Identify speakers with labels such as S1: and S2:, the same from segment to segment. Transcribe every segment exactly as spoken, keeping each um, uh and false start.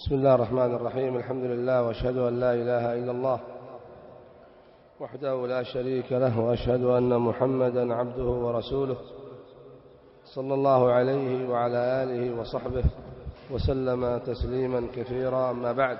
S1: بسم الله الرحمن الرحيم. الحمد لله وأشهد أن لا إله إلا الله وحده لا شريك له، وأشهد أن محمدا عبده ورسوله صلى الله عليه وعلى آله وصحبه وسلم تسليما كثيرا. أما بعد،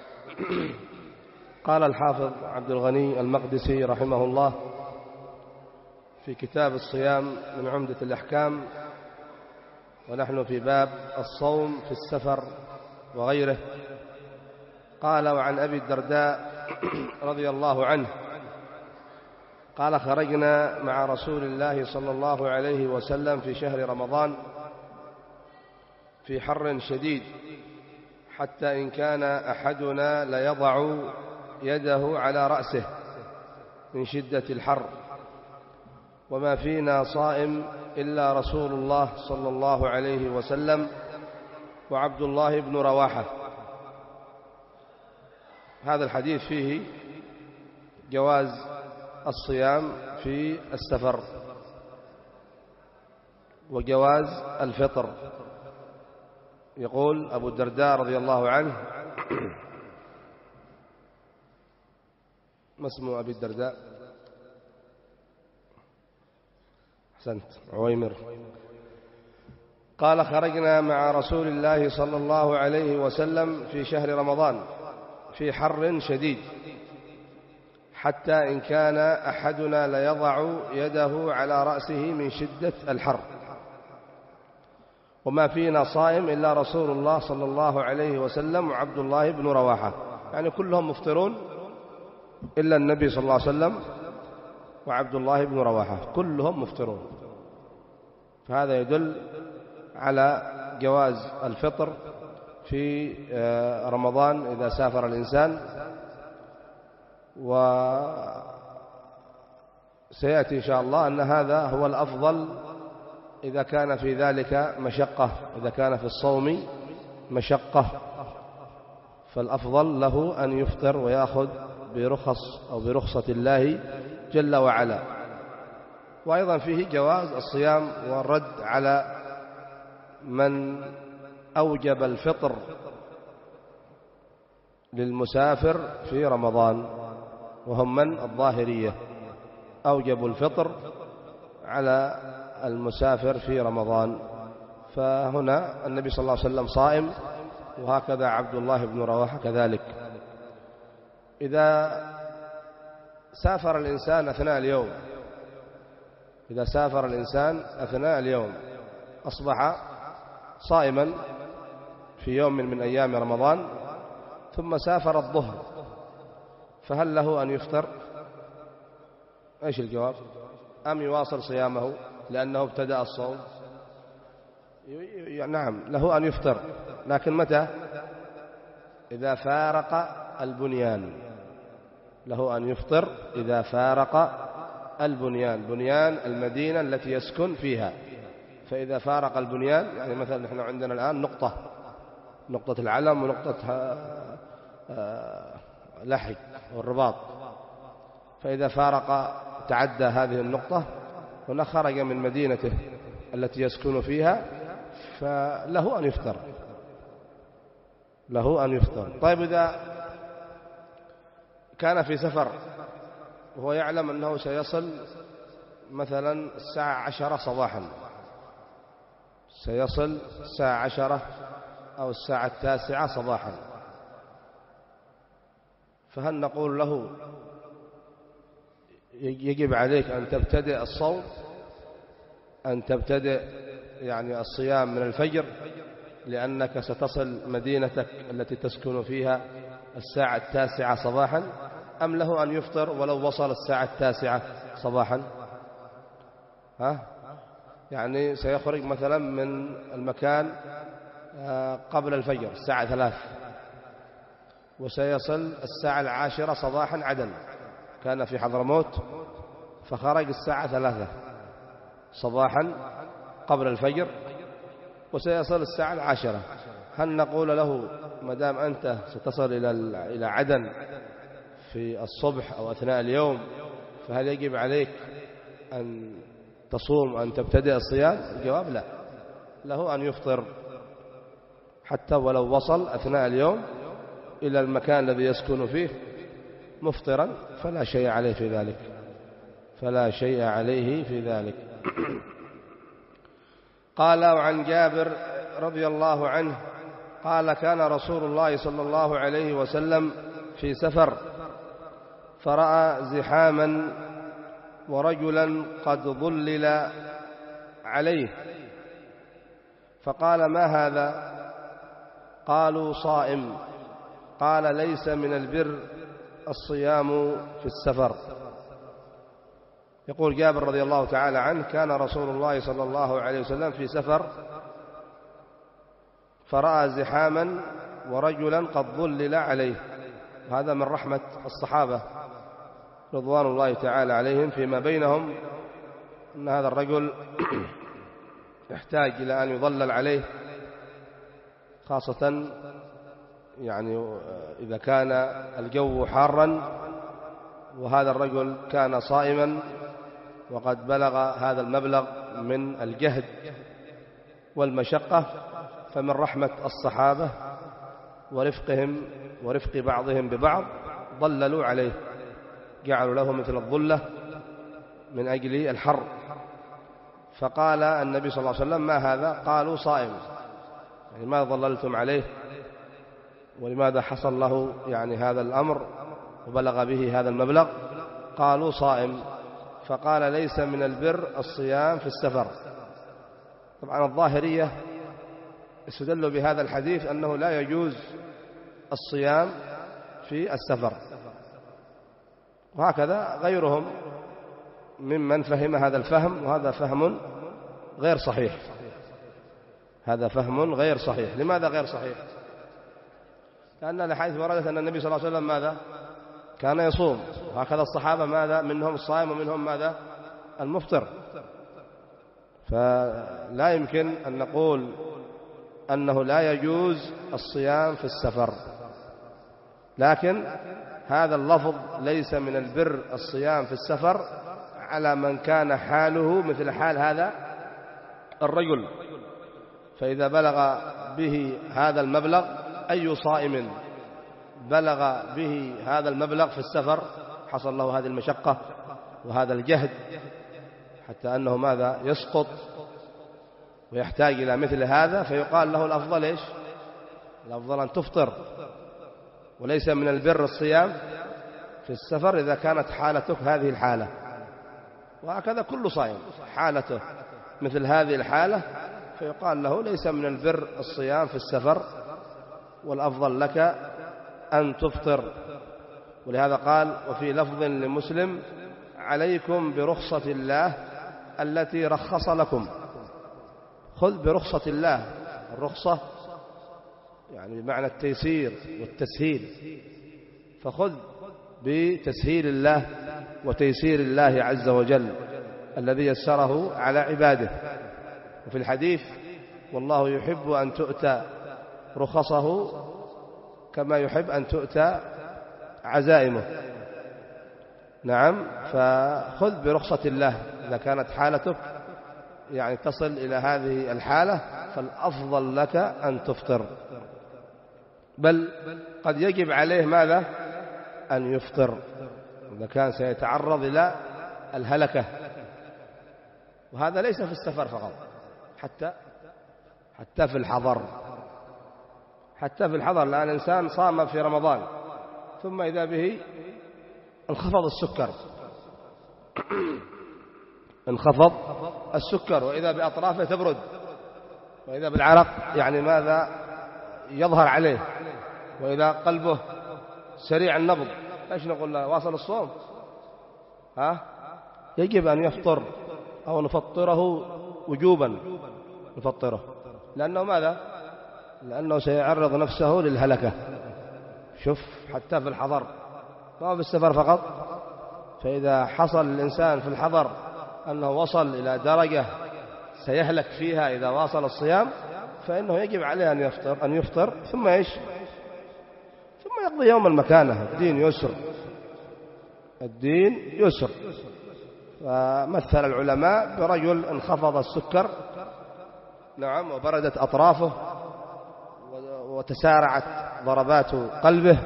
S1: قال الحافظ عبد الغني المقدسي رحمه الله في كتاب الصيام من عمدة الأحكام، ونحن في باب الصوم في السفر وغيره، قال: وعن أبي الدرداء رضي الله عنه قال: خرجنا مع رسول الله صلى الله عليه وسلم في شهر رمضان في حر شديد، حتى إن كان أحدنا ليضع يده على رأسه من شدة الحر، وما فينا صائم إلا رسول الله صلى الله عليه وسلم وعبد الله بن رواحة. هذا الحديث فيه جواز الصيام في السفر وجواز الفطر. يقول أبو الدرداء رضي الله عنه: ما اسم أبي الدرداء؟ أحسنت، عويمر. قال: خرجنا مع رسول الله صلى الله عليه وسلم في شهر رمضان في حر شديد، حتى إن كان أحدنا ليضع يده على رأسه من شدة الحر، وما فينا صائم إلا رسول الله صلى الله عليه وسلم وعبد الله بن رواحة، يعني كلهم مفطرون إلا النبي صلى الله عليه وسلم وعبد الله بن رواحة، كلهم مفطرون. فهذا يدل على جواز الفطر في رمضان إذا سافر الإنسان، وسيأتي إن شاء الله أن هذا هو الأفضل إذا كان في ذلك مشقة، إذا كان في الصوم مشقة فالأفضل له أن يفطر ويأخذ برخص أو برخصة الله جل وعلا. وأيضا فيه جواز الصيام والرد على من أوجب الفطر للمسافر في رمضان، وهم من الظاهرية، أوجبوا الفطر على المسافر في رمضان. فهنا النبي صلى الله عليه وسلم صائم، وهكذا عبد الله بن رواحة كذلك. إذا سافر الإنسان أثناء اليوم إذا سافر الإنسان أثناء اليوم أصبح صائما في يوم من أيام رمضان، ثم سافر الظهر، فهل له أن يفطر؟ إيش الجواب؟ أم يواصل صيامه لأنه ابتدأ الصوم؟ نعم، له أن يفطر، لكن متى؟ إذا فارق البنيان. له أن يفطر إذا فارق البنيان، بنيان المدينة التي يسكن فيها. فإذا فارق البنيان، يعني مثلا نحن عندنا الآن نقطة نقطة العلم ونقطة لحي والرباط، فإذا فارق تعدى هذه النقطة هنا خرج من مدينته التي يسكن فيها، فله أن يفطر له أن يفطر طيب، إذا كان في سفر وهو يعلم أنه سيصل مثلا الساعة عشرة صباحا، سيصل الساعة عشرة أو الساعة التاسعة صباحا، فهل نقول له يجب عليك أن تبتدئ الصوم، أن تبتدئ يعني الصيام من الفجر، لأنك ستصل مدينتك التي تسكن فيها الساعة التاسعة صباحا، أم له أن يفطر ولو وصل الساعة التاسعة صباحا؟ ها؟ يعني سيخرج مثلا من المكان قبل الفجر الساعة ثلاث، وسيصل الساعة العاشرة صباحا عدن، كان في حضرموت فخرج الساعة ثلاثة صباحا قبل الفجر، وسيصل الساعة العاشرة. هل نقول له مدام أنت ستصل إلى عدن في الصبح أو أثناء اليوم، فهل يجب عليك أن تصوم أن تبتدئ الصيام؟ الجواب لا، له أن يفطر حتى ولو وصل أثناء اليوم إلى المكان الذي يسكن فيه مفطرا فلا شيء عليه في ذلك، فلا شيء عليه في ذلك. قال: وعن جابر رضي الله عنه قال: كان رسول الله صلى الله عليه وسلم في سفر فرأى زحاما ورجلا قد ظلل عليه، فقال: ما هذا؟ قالوا: صائم. قال: ليس من البر الصيام في السفر. يقول جابر رضي الله تعالى عنه: كان رسول الله صلى الله عليه وسلم في سفر فرأى زحاما ورجلا قد ظلل عليه. هذا من رحمة الصحابة رضوان الله تعالى عليهم فيما بينهم، أن هذا الرجل يحتاج إلى أن يظلل عليه، خاصة يعني إذا كان الجو حارا، وهذا الرجل كان صائما وقد بلغ هذا المبلغ من الجهد والمشقة، فمن رحمة الصحابة ورفقهم ورفق بعضهم ببعض ظللوا عليه، جعلوا له مثل الظلة من أجل الحر. فقال النبي صلى الله عليه وسلم: ما هذا؟ قالوا: صائم. يعني ما ظللتم عليه؟ ولماذا حصل له يعني هذا الأمر وبلغ به هذا المبلغ؟ قالوا: صائم. فقال: ليس من البر الصيام في السفر. طبعا الظاهرية استدلوا بهذا الحديث أنه لا يجوز الصيام في السفر، وهكذا غيرهم ممن فهم هذا الفهم، وهذا فهم غير صحيح. هذا فهم غير صحيح. لماذا غير صحيح؟ لأن الحديث وردت أن النبي صلى الله عليه وسلم ماذا؟ كان يصوم، وهكذا الصحابة ماذا؟ منهم الصائم ومنهم ماذا؟ المفطر. فلا يمكن أن نقول أنه لا يجوز الصيام في السفر، لكن هذا اللفظ ليس من البر الصيام في السفر على من كان حاله مثل حال هذا الرجل. فإذا بلغ به هذا المبلغ، أي صائم بلغ به هذا المبلغ في السفر حصل له هذه المشقة وهذا الجهد حتى أنه ماذا؟ يسقط ويحتاج إلى مثل هذا، فيقال له الأفضل إيش؟ الأفضل أن تفطر، وليس من البر الصيام في السفر إذا كانت حالتك هذه الحالة. وهكذا كل صائم حالته مثل هذه الحالة، فيقال له ليس من البر الصيام في السفر، والأفضل لك أن تفطر. ولهذا قال: وفي لفظ لمسلم: عليكم برخصة الله التي رخص لكم. خذ برخصة الله. الرخصة يعني بمعنى التيسير والتسهيل، فخذ بتسهيل الله وتيسير الله عز وجل الذي يسره على عباده. وفي الحديث: والله يحب أن تؤتى رخصه كما يحب أن تؤتى عزائمه. نعم، فخذ برخصة الله. إذا كانت حالتك يعني تصل إلى هذه الحالة، فالأفضل لك أن تفطر، بل قد يجب عليه ماذا؟ أن يفطر إذا كان سيتعرض إلى الهلكة. وهذا ليس في السفر فقط، حتى حتى في الحضر. حتى في الحضر، لأن الإنسان صام في رمضان ثم إذا به انخفض السكر انخفض السكر وإذا بأطرافه تبرد، وإذا بالعرق يعني ماذا يظهر عليه، وإذا قلبه سريع النبض، ايش نقول له؟ واصل الصوم؟ ها؟ يجب أن يفطر أو نفطره وجوبا، نفطره، لأنه ماذا؟ لأنه سيعرض نفسه للهلكة. شوف، حتى في الحضر، ما هو في السفر فقط. فإذا حصل الإنسان في الحضر أنه وصل إلى درجة سيهلك فيها إذا واصل الصيام، فإنه يجب عليه أن يفطر أن يفطر ثم إيش؟ ثم يقضي يوم المكانة. الدين يسر، الدين يسر. فمثل العلماء برجل انخفض السكر، نعم، وبردت أطرافه وتسارعت ضربات قلبه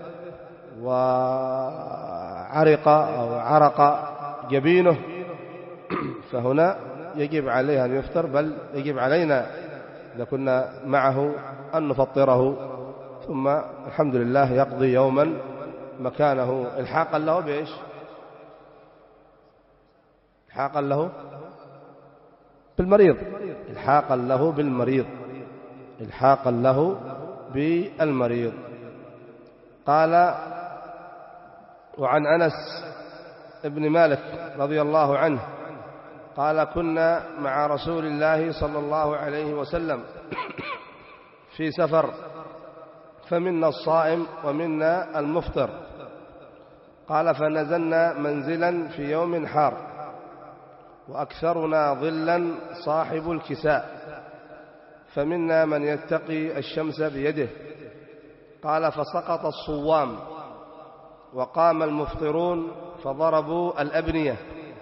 S1: وعرق أو عرق جبينه، فهنا يجب عليه أن يفطر، بل يجب علينا إذا كنا معه أن نفطره، ثم الحمد لله يقضي يوما مكانه إلحاقا له بإيش؟ إلحاقا له بالمريض، إلحاقا له بالمريض، إلحاقا له بالمريض. قال: وعن أنس ابن مالك رضي الله عنه قال: كنا مع رسول الله صلى الله عليه وسلم في سفر، فمنا الصائم ومنا المفطر. قال: فنزلنا منزلا في يوم حار، وأكثرنا ظلا صاحب الكساء، فمنا من يتقي الشمس بيده. قال: فسقط الصوام، وقام المفطرون فضربوا الأبنية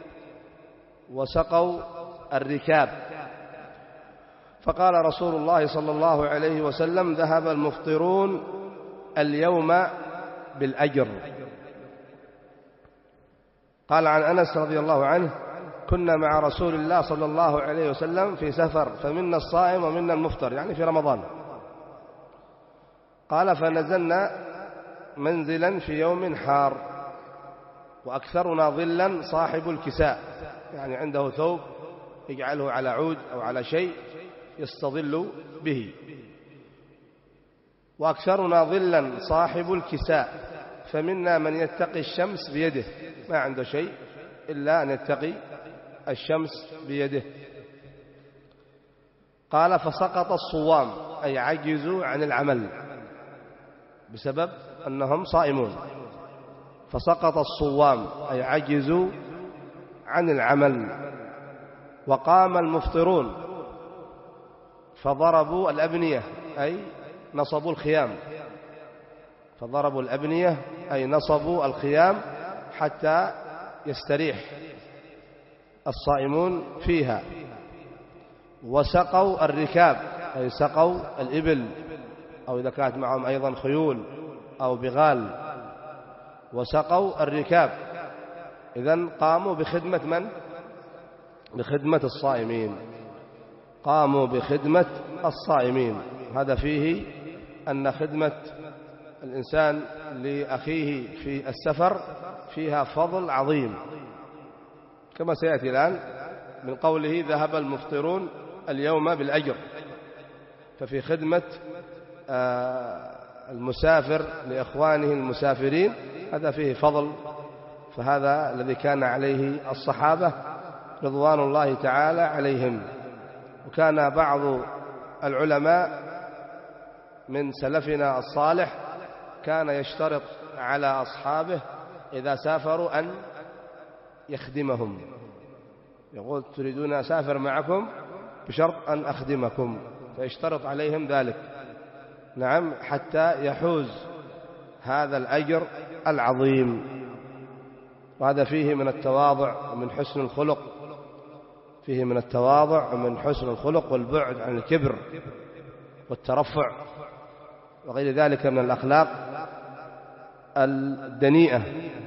S1: وسقوا الركاب. فقال رسول الله صلى الله عليه وسلم: ذهب المفطرون اليوم بالأجر. قال عن أنس رضي الله عنه: كنا مع رسول الله صلى الله عليه وسلم في سفر، فمنا الصائم ومنا المفطر، يعني في رمضان. قال: فنزلنا منزلا في يوم حار، وأكثرنا ظلا صاحب الكساء، يعني عنده ثوب يجعله على عود أو على شيء يستظل به. وأكثرنا ظلا صاحب الكساء، فمنا من يتقي الشمس بيده، ما عنده شيء إلا أن يتقي الشمس بيده. قال: فسقط الصوام، أي عجزوا عن العمل بسبب أنهم صائمون. فسقط الصوام أي عجزوا عن العمل. وقام المفطرون فضربوا الأبنية، أي نصبوا الخيام. فضربوا الأبنية أي نصبوا الخيام حتى يستريح الصائمون فيها. وسقوا الركاب، أي سقوا الإبل، أو إذا كانت معهم أيضا خيول أو بغال. وسقوا الركاب، إذن قاموا بخدمة من؟ بخدمة الصائمين، قاموا بخدمة الصائمين. هذا فيه أن خدمة الإنسان لأخيه في السفر فيها فضل عظيم، كما سيأتي الآن من قوله: ذهب المفطرون اليوم بالأجر. ففي خدمة المسافر لإخوانه المسافرين هذا فيه فضل. فهذا الذي كان عليه الصحابة رضوان الله تعالى عليهم. وكان بعض العلماء من سلفنا الصالح كان يشترط على أصحابه إذا سافروا أن يخدمهم، يقول: تريدون أسافر معكم بشرط أن أخدمكم، فيشترط عليهم ذلك، نعم، حتى يحوز هذا الأجر العظيم. وهذا فيه من التواضع ومن حسن الخلق، فيه من التواضع ومن حسن الخلق والبعد عن الكبر والترفع وغير ذلك من الأخلاق الدنيئة.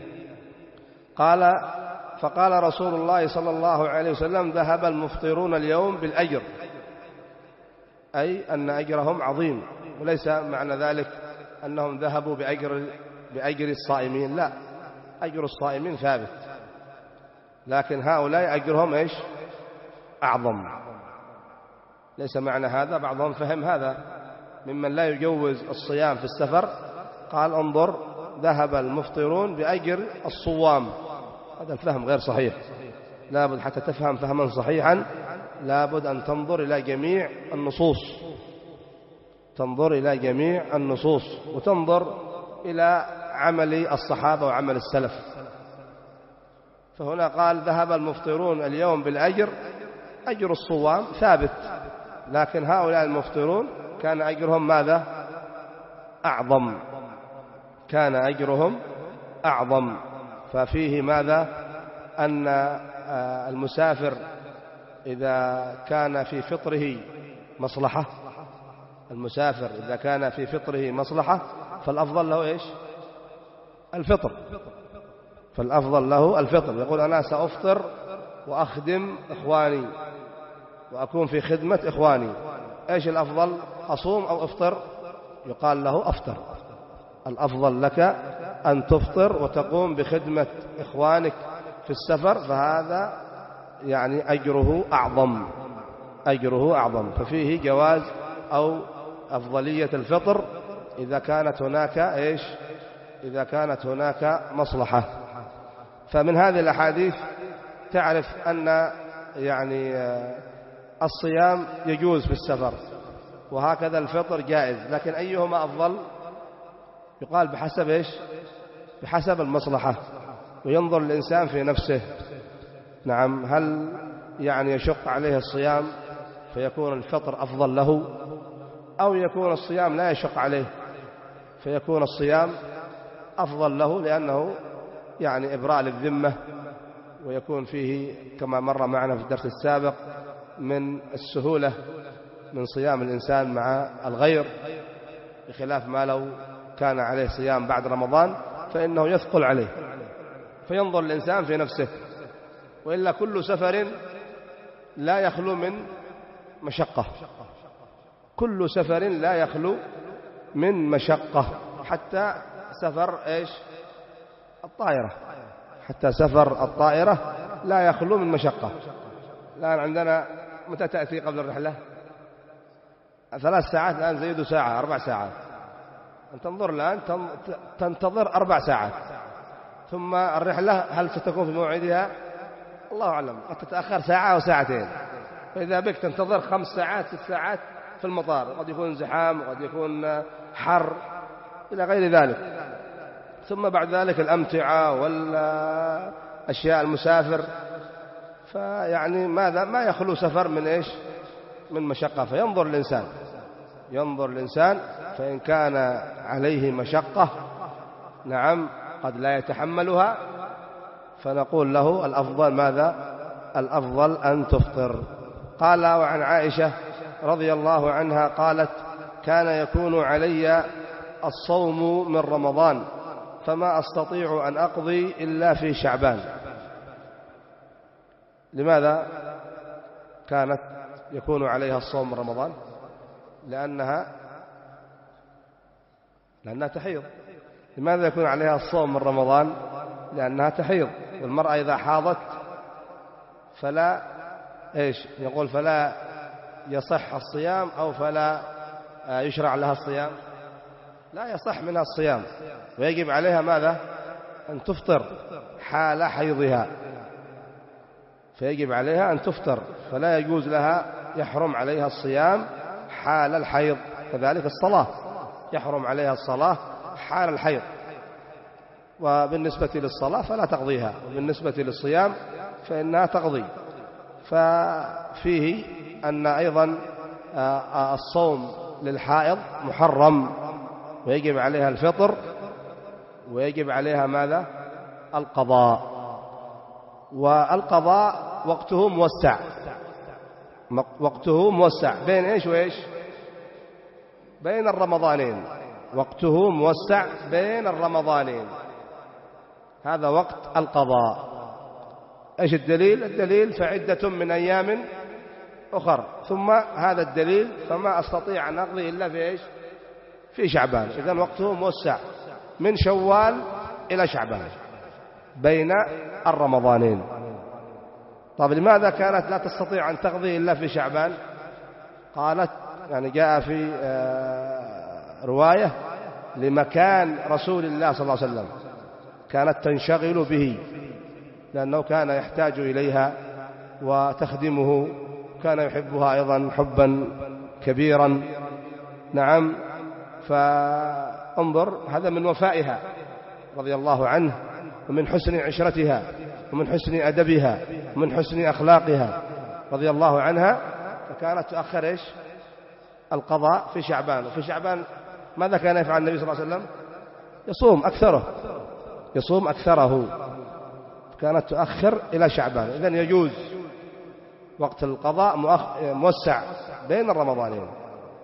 S1: قال: فقال رسول الله صلى الله عليه وسلم: ذهب المفطرون اليوم بالأجر، أي أن أجرهم عظيم. وليس معنى ذلك أنهم ذهبوا بأجر, بأجر الصائمين، لا، أجر الصائمين ثابت، لكن هؤلاء أجرهم إيش؟ أعظم. ليس معنى هذا، بعضهم فهم هذا ممن لا يجوز الصيام في السفر، قال: انظر، ذهب المفطرون بأجر الصوام. هذا الفهم غير صحيح. لابد حتى تفهم فهما صحيحا لابد أن تنظر إلى جميع النصوص، تنظر إلى جميع النصوص وتنظر إلى عمل الصحابة وعمل السلف. فهنا قال: ذهب المفطرون اليوم بالأجر، أجر الصوام ثابت، لكن هؤلاء المفطرون كان أجرهم ماذا؟ أعظم، كان أجرهم أعظم. ففيه ماذا؟ أن المسافر إذا كان في فطره مصلحة، المسافر إذا كان في فطره مصلحة فالأفضل له إيش؟ الفطر، فالأفضل له الفطر. يقول أنا سأفطر وأخدم إخواني وأكون في خدمة إخواني، إيش الأفضل؟ أصوم أو أفطر؟ يقال له أفطر، الأفضل لك أن تفطر وتقوم بخدمة إخوانك في السفر، فهذا يعني أجره أعظم، أجره أعظم. ففيه جواز أو أفضلية الفطر إذا كانت هناك إيش؟ إذا كانت هناك مصلحة. فمن هذه الأحاديث تعرف أن يعني الصيام يجوز في السفر، وهكذا الفطر جائز، لكن أيهما أفضل؟ يقال بحسب إيش؟ بحسب المصلحة، وينظر الإنسان في نفسه. نعم، هل يعني يشق عليه الصيام فيكون الفطر أفضل له، أو يكون الصيام لا يشق عليه فيكون الصيام أفضل له، لأنه يعني إبراء للذمة، ويكون فيه كما مر معنا في الدرس السابق من السهولة من صيام الإنسان مع الغير، بخلاف ما لو كان عليه صيام بعد رمضان فإنه يثقل عليه. فينظر الإنسان في نفسه، وإلا كل سفر لا يخلو من مشقة، كل سفر لا يخلو من مشقة، حتى سفر إيش؟ الطائرة، حتى سفر الطائرة لا يخلو من مشقة. الآن عندنا متى تأتي قبل الرحلة؟ ثلاث ساعات، الآن زيدوا ساعة، أربع ساعات. أن تنظر الآن تنتظر أربع ساعات، ثم الرحلة هل ستكون في موعدها؟ الله أعلم، قد تتأخر ساعة أو ساعتين، فإذا بك تنتظر خمس ساعات ست ساعات في المطار، قد يكون زحام وقد يكون حر إلى غير ذلك. ثم بعد ذلك الأمتعة والأشياء المسافر، فيعني ماذا ما يخلو سفر من إيش؟ من مشقة. فينظر الإنسان، ينظر الإنسان، فإن كان عليه مشقة نعم قد لا يتحملها، فنقول له الأفضل ماذا؟ الأفضل أن تفطر. قال وعن عائشة رضي الله عنها قالت كان يكون علي الصوم من رمضان فما أستطيع أن أقضي إلا في شعبان. لماذا كانت يكون عليها الصوم من رمضان؟ لأنها لأنها تحيض. لماذا يكون عليها الصوم من رمضان؟ لأنها تحيض، والمرأة إذا حاضت فلا إيش يقول فلا يصح الصيام، أو فلا يشرع لها الصيام، لا يصح منها الصيام، ويجب عليها ماذا؟ أن تفطر حال حيضها، فيجب عليها أن تفطر، فلا يجوز لها، يحرم عليها الصيام حال الحيض. كذلك الصلاة يحرم عليها الصلاة حال الحيض، وبالنسبة للصلاة فلا تقضيها، وبالنسبة للصيام فإنها تقضي. ففيه أن أيضا الصوم للحائض محرم، ويجب عليها الفطر، ويجب عليها ماذا؟ القضاء. والقضاء وقته موسع، وقته موسع بين إيش وإيش؟ بين الرمضانين، وقته موسع بين الرمضانين، هذا وقت القضاء. إيش الدليل؟ الدليل فعدة من أيام أخر، ثم هذا الدليل فما أستطيع أن أقضي إلا في إيش؟ في شعبان. إذن وقته موسع من شوال إلى شعبان بين الرمضانين. طيب لماذا كانت لا تستطيع أن تقضي إلا في شعبان؟ قالت يعني جاء في رواية لمكان رسول الله صلى الله عليه وسلم، كانت تنشغل به لأنه كان يحتاج إليها وتخدمه، كان يحبها أيضا حبا كبيرا. نعم، فانظر هذا من وفائها رضي الله عنه، ومن حسن عشرتها، ومن حسن أدبها، ومن حسن أخلاقها رضي الله عنها. فكانت تؤخر إيش؟ القضاء في شعبان. وفي شعبان ماذا كان يفعل النبي صلى الله عليه وسلم؟ يصوم أكثره، يصوم أكثره، كانت تؤخر إلى شعبان. إذن يجوز وقت القضاء موسع بين الرمضانين.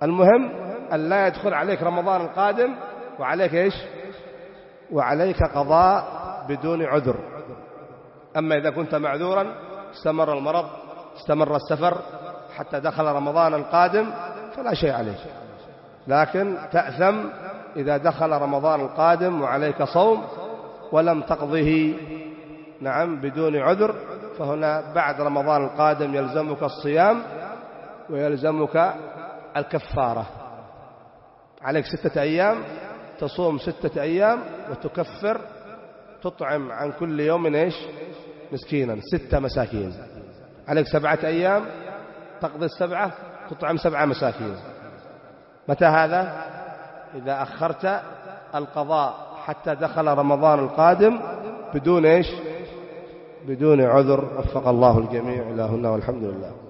S1: المهم أن لا يدخل عليك رمضان القادم وعليك إيش؟ وعليك قضاء بدون عذر. أما إذا كنت معذورا استمر المرض استمر السفر حتى دخل رمضان القادم فلا شيء عليك، لكن تأثم إذا دخل رمضان القادم وعليك صوم ولم تقضه نعم بدون عذر، فهنا بعد رمضان القادم يلزمك الصيام ويلزمك الكفارة. عليك ستة أيام تصوم ستة أيام وتكفر، تطعم عن كل يوم إيش؟ مسكينا، ستة مساكين. عليك سبعة أيام تقضي السبعة تطعم سبعة مساكين. متى هذا؟ إذا أخرت القضاء حتى دخل رمضان القادم بدون إيش؟ بدون عذر. وفق الله الجميع إلى هنا والحمد لله.